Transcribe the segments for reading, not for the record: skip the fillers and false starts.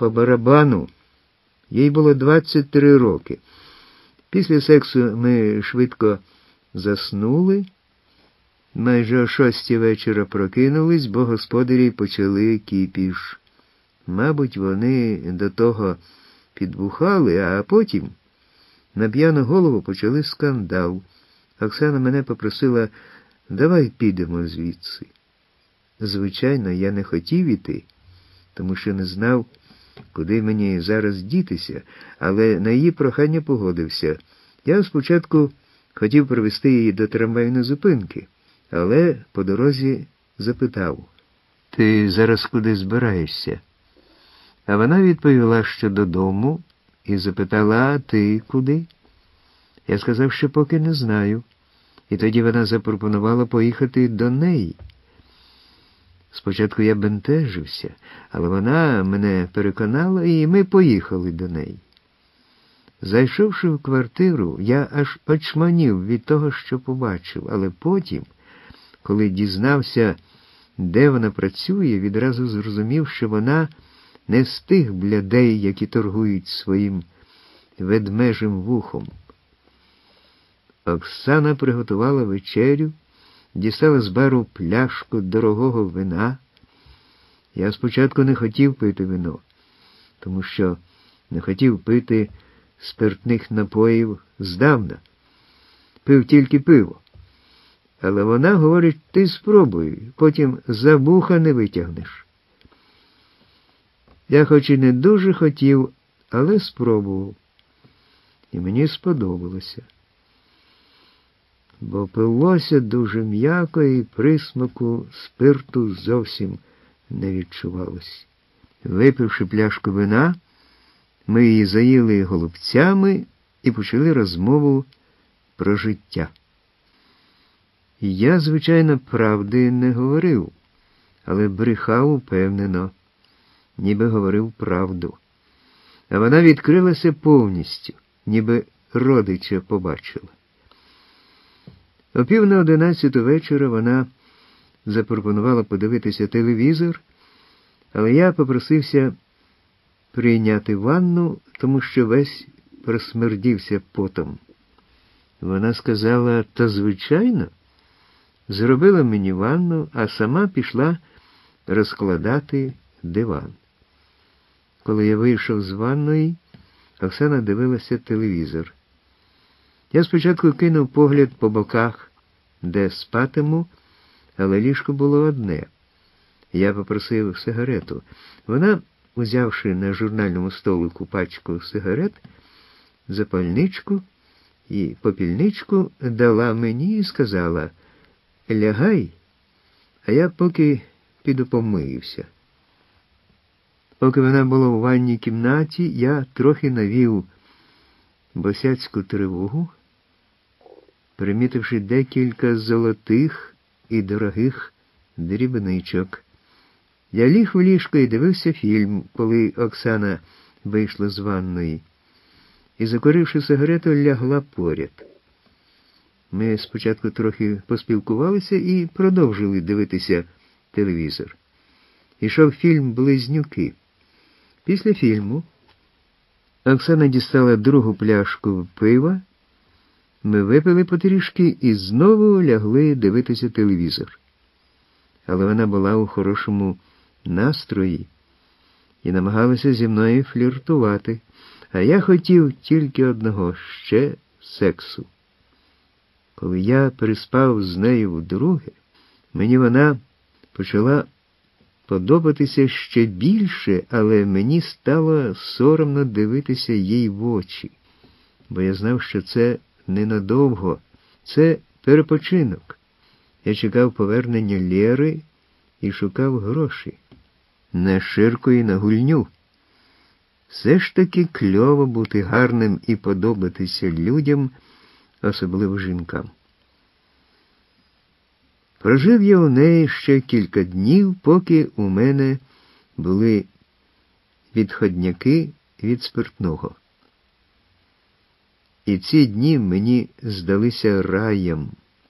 по барабану. Їй було 23 роки. Після сексу ми швидко заснули. Майже о 6 вечора прокинулись, бо господарі почали кіпіш. Мабуть, вони до того підбухали, а потім на п'яну голову почали скандал. Оксана мене попросила: «Давай підемо звідси». Звичайно, я не хотів іти, тому що не знав, куди мені зараз дітися, але на її прохання погодився. Я спочатку хотів привезти її до трамвайної зупинки, але по дорозі запитав: «Ти зараз куди збираєшся?» А вона відповіла, що додому, і запитала: «А ти куди?» Я сказав, що поки не знаю. І тоді вона запропонувала поїхати до неї. Спочатку я бентежився, але вона мене переконала, і ми поїхали до неї. Зайшовши в квартиру, я аж очманів від того, що побачив, але потім, коли дізнався, де вона працює, відразу зрозумів, що вона не з тих блядей, які торгують своїм ведмежим вухом. Оксана приготувала вечерю, дістала з бару пляшку дорогого вина. Я спочатку не хотів пити вино, тому що не хотів пити спиртних напоїв здавна. Пив тільки пиво. Але вона говорить: «Ти спробуй, потім за вуха не витягнеш». Я хоч і не дуже хотів, але спробував. І мені сподобалося. Бо пилося дуже м'яко, і присмаку спирту зовсім не відчувалось. Випивши пляшку вина, ми її заїли голубцями і почали розмову про життя. Я, звичайно, правди не говорив, але брехав упевнено, ніби говорив правду. А вона відкрилася повністю, ніби родича побачила. О 10:50 вечора вона запропонувала подивитися телевізор, але я попросився прийняти ванну, тому що весь просмердівся потом. Вона сказала: «Та звичайно». Зробила мені ванну, а сама пішла розкладати диван. Коли я вийшов з ванної, Оксана дивилася телевізор. Я спочатку кинув погляд по боках, де спатиму, але ліжко було одне. Я попросив сигарету. Вона, узявши на журнальному столику пачку сигарет, запальничку і попільничку, дала мені і сказала: «Лягай, а я поки піду помиюся». Поки вона була у ванній кімнаті, я трохи навів босяцьку тривогу, примітивши декілька золотих і дорогих дрібничок. Я ліг в ліжко і дивився фільм, коли Оксана вийшла з ванної, і, закуривши сигарету, лягла поряд. Ми спочатку трохи поспілкувалися і продовжили дивитися телевізор. Ішов фільм «Близнюки». Після фільму Оксана дістала другу пляшку пива, ми випили потрішки і знову лягли дивитися телевізор. Але вона була у хорошому настрої і намагалася зі мною фліртувати, а я хотів тільки одного – ще сексу. Коли я переспав з нею вдруге, мені вона почала подобатися ще більше, але мені стало соромно дивитися їй в очі, бо я знав, що це ненадовго, це перепочинок. Я чекав повернення Лєри і шукав гроші. На ширку і на гульню. Все ж таки кльово бути гарним і подобатися людям, особливо жінкам. Прожив я у неї ще кілька днів, поки у мене були відходняки від спиртного. І ці дні мені здалися раєм.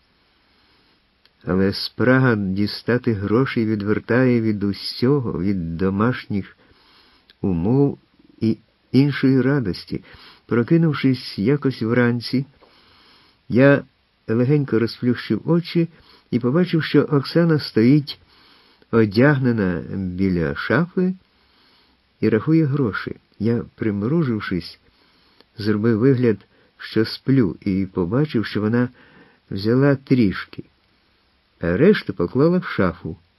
Але спрага дістати гроші відвертає від усього, від домашніх умов і іншої радості. Прокинувшись якось вранці, я легенько розплющив очі і побачив, що Оксана стоїть одягнена біля шафи і рахує гроші. Я, примружившись, зробив вигляд, що сплю, і побачив, що вона взяла трішки, а решту поклала в шафу.